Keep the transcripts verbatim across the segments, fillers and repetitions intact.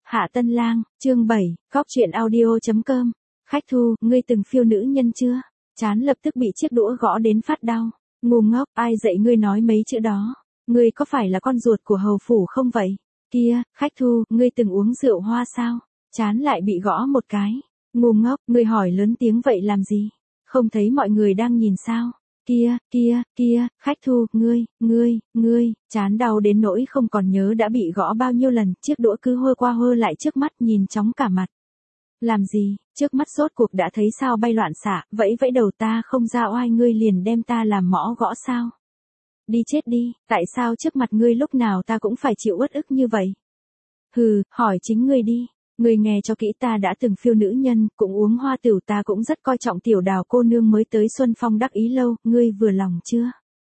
Hạ Tân Lang, chương bảy, góc truyện audio chấm com. Khách Thu, ngươi từng phiêu nữ nhân chưa? Chán lập tức bị chiếc đũa gõ đến phát đau. Ngu ngốc, ai dạy ngươi nói mấy chữ đó? Ngươi có phải là con ruột của hầu phủ không vậy? Kia, Khách Thu, ngươi từng uống rượu hoa sao? Chán lại bị gõ một cái. Ngu ngốc, ngươi hỏi lớn tiếng vậy làm gì? Không thấy mọi người đang nhìn sao? Kia, kia, kia, Khách Thu, ngươi, ngươi, ngươi, chán đau đến nỗi không còn nhớ đã bị gõ bao nhiêu lần, chiếc đũa cứ hơ qua hơ lại trước mắt nhìn chóng cả mặt. Làm gì, trước mắt rốt cuộc đã thấy sao bay loạn xạ, vẫy vẫy đầu ta không ra oai ngươi liền đem ta làm mõ gõ sao? Đi chết đi, tại sao trước mặt ngươi lúc nào ta cũng phải chịu uất ức như vậy? Hừ, hỏi chính ngươi đi. Ngươi nghe cho kỹ, ta đã từng phiêu nữ nhân, cũng uống hoa tửu, ta cũng rất coi trọng Tiểu Đào cô nương mới tới Xuân Phong đắc ý lâu, ngươi vừa lòng chưa?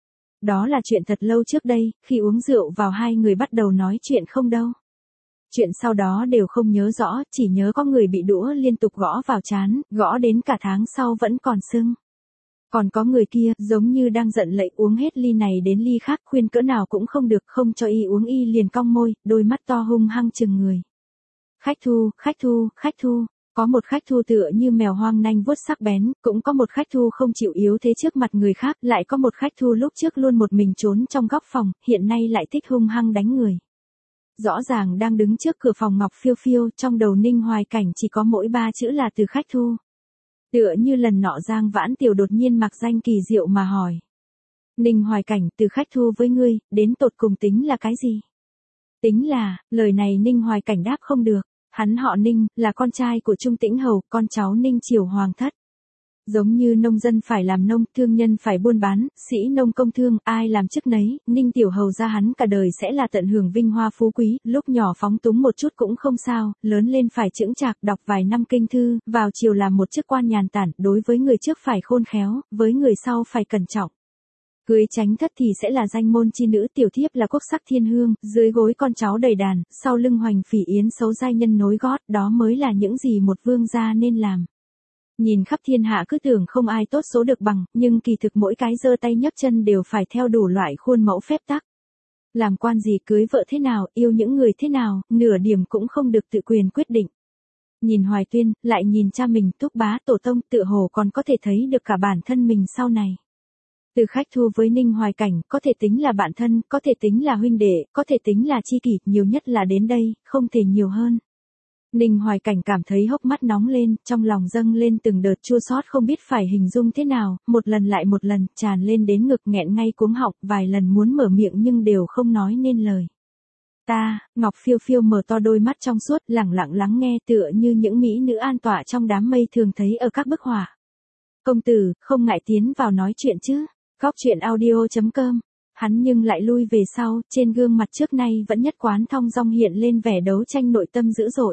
Đó là chuyện thật lâu trước đây, khi uống rượu vào hai người bắt đầu nói chuyện không đâu. Chuyện sau đó đều không nhớ rõ, chỉ nhớ có người bị đũa liên tục gõ vào trán, gõ đến cả tháng sau vẫn còn sưng. Còn có người kia, giống như đang giận lệnh uống hết ly này đến ly khác, khuyên cỡ nào cũng không được, không cho y uống y liền cong môi, đôi mắt to hung hăng chừng người. Khách Thu, Khách Thu, Khách Thu, có một Khách Thu tựa như mèo hoang nanh vuốt sắc bén, cũng có một Khách Thu không chịu yếu thế trước mặt người khác, lại có một Khách Thu lúc trước luôn một mình trốn trong góc phòng, hiện nay lại thích hung hăng đánh người. Rõ ràng đang đứng trước cửa phòng Ngọc Phiêu Phiêu, trong đầu Ninh Hoài Cảnh chỉ có mỗi ba chữ là từ Khách Thu. Tựa như lần nọ Giang Vãn Tiểu đột nhiên mặc danh kỳ diệu mà hỏi. Ninh Hoài Cảnh, từ Khách Thu với ngươi, đến tột cùng tính là cái gì? Tính là, lời này Ninh Hoài Cảnh đáp không được. Hắn họ Ninh, là con trai của Trung Tĩnh Hầu, con cháu Ninh Triều Hoàng thất. Giống như nông dân phải làm nông, thương nhân phải buôn bán, sĩ nông công thương, ai làm chức nấy, Ninh Tiểu Hầu ra hắn cả đời sẽ là tận hưởng vinh hoa phú quý, lúc nhỏ phóng túng một chút cũng không sao, lớn lên phải chững chạc, đọc vài năm kinh thư, vào chiều làm một chức quan nhàn tản, đối với người trước phải khôn khéo, với người sau phải cẩn trọng. Cưới chánh thất thì sẽ là danh môn chi nữ, tiểu thiếp là quốc sắc thiên hương, dưới gối con cháu đầy đàn, sau lưng hoành phỉ yến xấu giai nhân nối gót, đó mới là những gì một vương gia nên làm. Nhìn khắp thiên hạ cứ tưởng không ai tốt số được bằng, nhưng kỳ thực mỗi cái giơ tay nhấc chân đều phải theo đủ loại khuôn mẫu phép tắc. Làm quan gì, cưới vợ thế nào, yêu những người thế nào, nửa điểm cũng không được tự quyền quyết định. Nhìn Hoài Tuyên, lại nhìn cha mình, Túc Bá tổ tông, tựa hồ còn có thể thấy được cả bản thân mình sau này. Từ Khách Thu với Ninh Hoài Cảnh, có thể tính là bạn thân, có thể tính là huynh đệ, có thể tính là chi kỷ, nhiều nhất là đến đây, không thể nhiều hơn. Ninh Hoài Cảnh cảm thấy hốc mắt nóng lên, trong lòng dâng lên từng đợt chua xót không biết phải hình dung thế nào, một lần lại một lần, tràn lên đến ngực nghẹn ngay cuống họng, vài lần muốn mở miệng nhưng đều không nói nên lời. Ta, Ngọc Phiêu Phiêu mở to đôi mắt trong suốt, lẳng lặng lắng nghe tựa như những mỹ nữ an tọa trong đám mây thường thấy ở các bức họa. Công tử, không ngại tiến vào nói chuyện chứ? Góc truyện audio chấm com. Hắn nhưng lại lui về sau, trên gương mặt trước nay vẫn nhất quán thong dong hiện lên vẻ đấu tranh nội tâm dữ dội.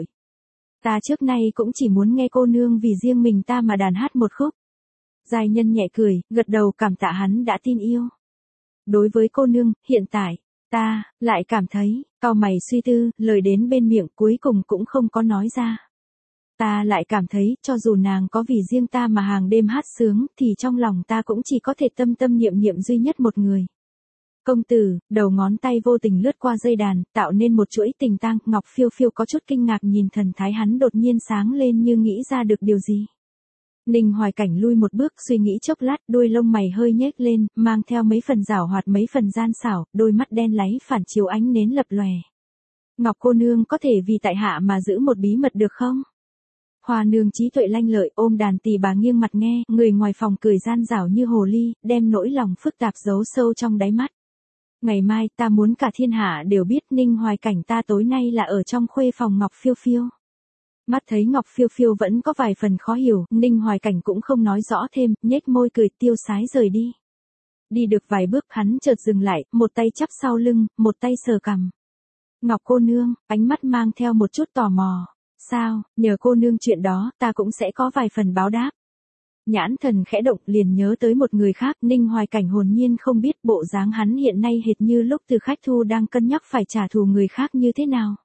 Ta trước nay cũng chỉ muốn nghe cô nương vì riêng mình ta mà đàn hát một khúc. Giai nhân nhẹ cười, gật đầu cảm tạ hắn đã tin yêu. Đối với cô nương, hiện tại, ta, lại cảm thấy, cau mày suy tư, lời đến bên miệng cuối cùng cũng không có nói ra. Ta lại cảm thấy, cho dù nàng có vì riêng ta mà hàng đêm hát sướng, thì trong lòng ta cũng chỉ có thể tâm tâm niệm niệm duy nhất một người. Công tử, đầu ngón tay vô tình lướt qua dây đàn, tạo nên một chuỗi tình tang, Ngọc Phiêu Phiêu có chút kinh ngạc nhìn thần thái hắn đột nhiên sáng lên như nghĩ ra được điều gì. Ninh Hoài Cảnh lui một bước, suy nghĩ chốc lát, đuôi lông mày hơi nhếch lên, mang theo mấy phần giảo hoạt mấy phần gian xảo, đôi mắt đen láy phản chiếu ánh nến lập lòe. Ngọc cô nương có thể vì tại hạ mà giữ một bí mật được không? Hoa nương trí tuệ lanh lợi, ôm đàn tỳ bà nghiêng mặt nghe, người ngoài phòng cười gian dảo như hồ ly, đem nỗi lòng phức tạp giấu sâu trong đáy mắt. Ngày mai ta muốn cả thiên hạ đều biết Ninh Hoài Cảnh ta tối nay là ở trong khuê phòng Ngọc Phiêu Phiêu. Mắt thấy Ngọc Phiêu Phiêu vẫn có vài phần khó hiểu, Ninh Hoài Cảnh cũng không nói rõ thêm, nhếch môi cười tiêu sái rời đi. Đi được vài bước hắn chợt dừng lại, một tay chắp sau lưng, một tay sờ cằm. Ngọc cô nương, ánh mắt mang theo một chút tò mò. Sao, nhờ cô nương chuyện đó, ta cũng sẽ có vài phần báo đáp. Nhãn thần khẽ động liền nhớ tới một người khác, Ninh Hoài Cảnh hồn nhiên không biết bộ dáng hắn hiện nay hệt như lúc từ Khách Thu đang cân nhắc phải trả thù người khác như thế nào.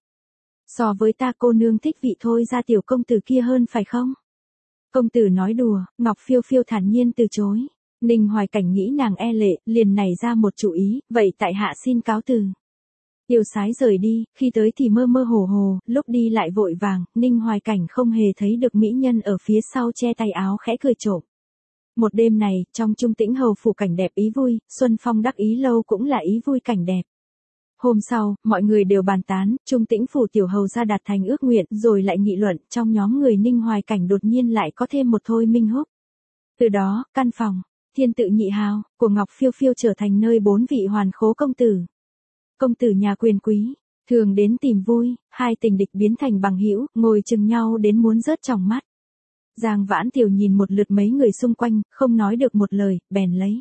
So với ta cô nương thích vị thôi ra tiểu công tử kia hơn phải không? Công tử nói đùa, Ngọc Phiêu Phiêu thản nhiên từ chối. Ninh Hoài Cảnh nghĩ nàng e lệ, liền nảy ra một chủ ý, vậy tại hạ xin cáo từ. Tiêu Sái rời đi, khi tới thì mơ mơ hồ hồ, lúc đi lại vội vàng, Ninh Hoài Cảnh không hề thấy được mỹ nhân ở phía sau che tay áo khẽ cười trộm. Một đêm này, trong Trung Tĩnh hầu phủ cảnh đẹp ý vui, Xuân Phong đắc ý lâu cũng là ý vui cảnh đẹp. Hôm sau, mọi người đều bàn tán, Trung Tĩnh phủ tiểu hầu ra đạt thành ước nguyện, rồi lại nghị luận, trong nhóm người Ninh Hoài Cảnh đột nhiên lại có thêm một Thôi Minh Húc. Từ đó, căn phòng, thiên tự nhị hào, của Ngọc Phiêu Phiêu trở thành nơi bốn vị hoàn khố công tử. Công tử nhà quyền quý, thường đến tìm vui, hai tình địch biến thành bằng hữu, ngồi chừng nhau đến muốn rớt tròng mắt. Giang Vãn Tiểu nhìn một lượt mấy người xung quanh, không nói được một lời, bèn lấy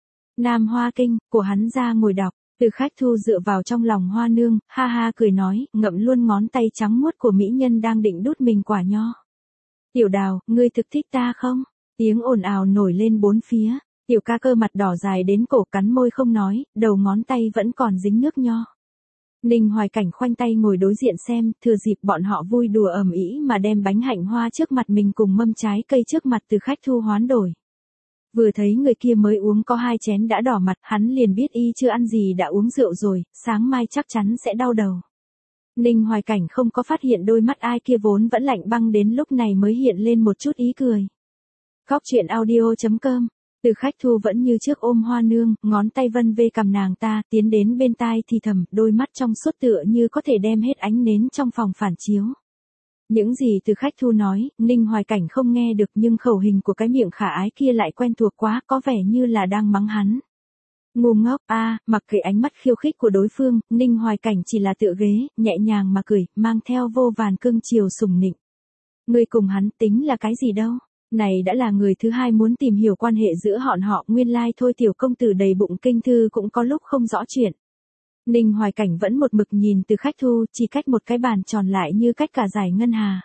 Nam Hoa Kinh, của hắn ra ngồi đọc. Từ Khách Thu dựa vào trong lòng Hoa Nương, ha ha cười nói, ngậm luôn ngón tay trắng muốt của mỹ nhân đang định đút mình quả nho. Tiểu Đào, ngươi thực thích ta không? Tiếng ồn ào nổi lên bốn phía, tiểu ca cơ mặt đỏ dài đến cổ cắn môi không nói, đầu ngón tay vẫn còn dính nước nho. Ninh Hoài Cảnh khoanh tay ngồi đối diện xem, thừa dịp bọn họ vui đùa ầm ĩ mà đem bánh hạnh hoa trước mặt mình cùng mâm trái cây trước mặt Từ Khách Thu hoán đổi. Vừa thấy người kia mới uống có hai chén đã đỏ mặt, hắn liền biết y chưa ăn gì đã uống rượu rồi, sáng mai chắc chắn sẽ đau đầu. Ninh Hoài Cảnh không có phát hiện đôi mắt ai kia vốn vẫn lạnh băng đến lúc này mới hiện lên một chút ý cười. Góc truyện audio chấm com. Từ Khách Thu vẫn như trước ôm Hoa Nương, ngón tay vân vê cầm nàng ta, tiến đến bên tai thì thầm, đôi mắt trong suốt tựa như có thể đem hết ánh nến trong phòng phản chiếu. Những gì Từ Khách Thu nói, Ninh Hoài Cảnh không nghe được nhưng khẩu hình của cái miệng khả ái kia lại quen thuộc quá, có vẻ như là đang mắng hắn. Ngu ngốc, a, à, mặc kệ ánh mắt khiêu khích của đối phương, Ninh Hoài Cảnh chỉ là tựa ghế, nhẹ nhàng mà cười, mang theo vô vàn cưng chiều sủng nịnh. Ngươi cùng hắn tính là cái gì đâu? Này đã là người thứ hai muốn tìm hiểu quan hệ giữa bọn họ, nguyên lai thôi tiểu công tử đầy bụng kinh thư cũng có lúc không rõ chuyện. Ninh Hoài Cảnh vẫn một mực nhìn Từ Khách Thu, chỉ cách một cái bàn tròn lại như cách cả dải ngân hà.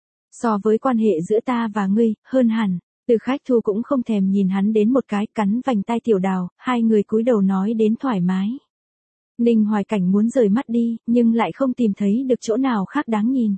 So với quan hệ giữa ta và ngươi, hơn hẳn, Từ Khách Thu cũng không thèm nhìn hắn đến một cái, cắn vành tai Tiểu Đào, hai người cúi đầu nói đến thoải mái. Ninh Hoài Cảnh muốn rời mắt đi, nhưng lại không tìm thấy được chỗ nào khác đáng nhìn.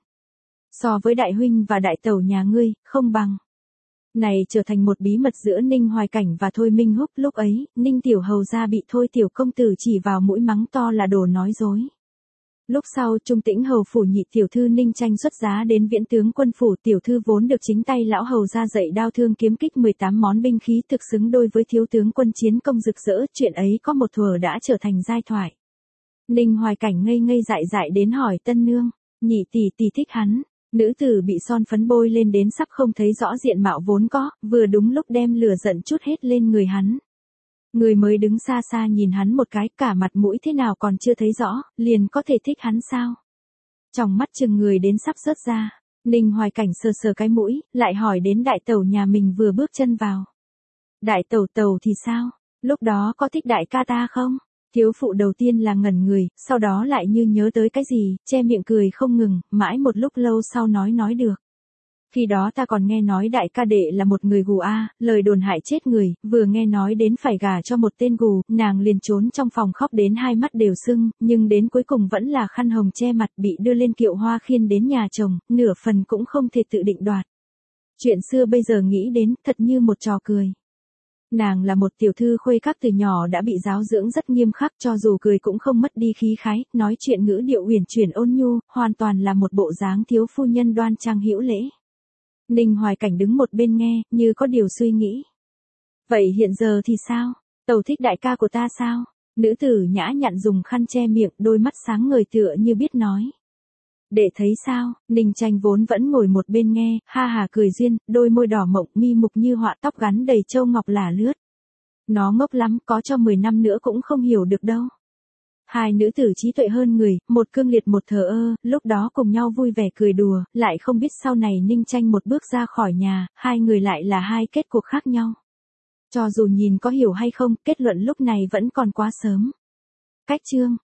So với đại huynh và đại tẩu nhà ngươi, không bằng. Này trở thành một bí mật giữa Ninh Hoài Cảnh và Thôi Minh Húc, lúc ấy, Ninh Tiểu Hầu gia bị Thôi Tiểu Công Tử chỉ vào mũi mắng to là đồ nói dối. Lúc sau Trung Tĩnh hầu phủ nhị tiểu thư Ninh Tranh xuất giá đến Viễn tướng quân phủ, tiểu thư vốn được chính tay lão hầu ra dạy đao thương kiếm kích mười tám món binh khí thực xứng đôi với thiếu tướng quân chiến công rực rỡ, chuyện ấy có một thuở đã trở thành giai thoại. Ninh Hoài Cảnh ngây ngây dại dại đến hỏi tân nương, nhị tỷ tỷ thích hắn. Nữ tử bị son phấn bôi lên đến sắp không thấy rõ diện mạo vốn có, vừa đúng lúc đem lửa giận chút hết lên người hắn. Người mới đứng xa xa nhìn hắn một cái, cả mặt mũi thế nào còn chưa thấy rõ, liền có thể thích hắn sao? Trong mắt chừng người đến sắp rớt ra, Ninh Hoài Cảnh sờ sờ cái mũi, lại hỏi đến đại tẩu nhà mình vừa bước chân vào. Đại tẩu tẩu thì sao? Lúc đó có thích đại ca ta không? Thiếu phụ đầu tiên là ngẩn người, sau đó lại như nhớ tới cái gì, che miệng cười không ngừng, mãi một lúc lâu sau nói nói được. Khi đó ta còn nghe nói đại ca đệ là một người gù a, lời đồn hại chết người, vừa nghe nói đến phải gả cho một tên gù, nàng liền trốn trong phòng khóc đến hai mắt đều sưng, nhưng đến cuối cùng vẫn là khăn hồng che mặt bị đưa lên kiệu hoa khiên đến nhà chồng, nửa phần cũng không thể tự định đoạt. Chuyện xưa bây giờ nghĩ đến, thật như một trò cười. Nàng là một tiểu thư khuê các từ nhỏ đã bị giáo dưỡng rất nghiêm khắc, cho dù cười cũng không mất đi khí khái, nói chuyện ngữ điệu uyển chuyển ôn nhu, hoàn toàn là một bộ dáng thiếu phu nhân đoan trang hữu lễ. Ninh Hoài Cảnh đứng một bên nghe, như có điều suy nghĩ. Vậy hiện giờ thì sao? Tẩu thích đại ca của ta sao? Nữ tử nhã nhặn dùng khăn che miệng, đôi mắt sáng ngời tựa như biết nói. Để thấy sao? Ninh Tranh vốn vẫn ngồi một bên nghe, ha hà cười duyên, đôi môi đỏ mộng, mi mục như họa, tóc gắn đầy châu ngọc lả lướt. Nó ngốc lắm, có cho mười năm nữa cũng không hiểu được đâu. Hai nữ tử trí tuệ hơn người, một cương liệt một thờ ơ, lúc đó cùng nhau vui vẻ cười đùa, lại không biết sau này Ninh Tranh một bước ra khỏi nhà, hai người lại là hai kết cuộc khác nhau. Cho dù nhìn có hiểu hay không, kết luận lúc này vẫn còn quá sớm. Cách chương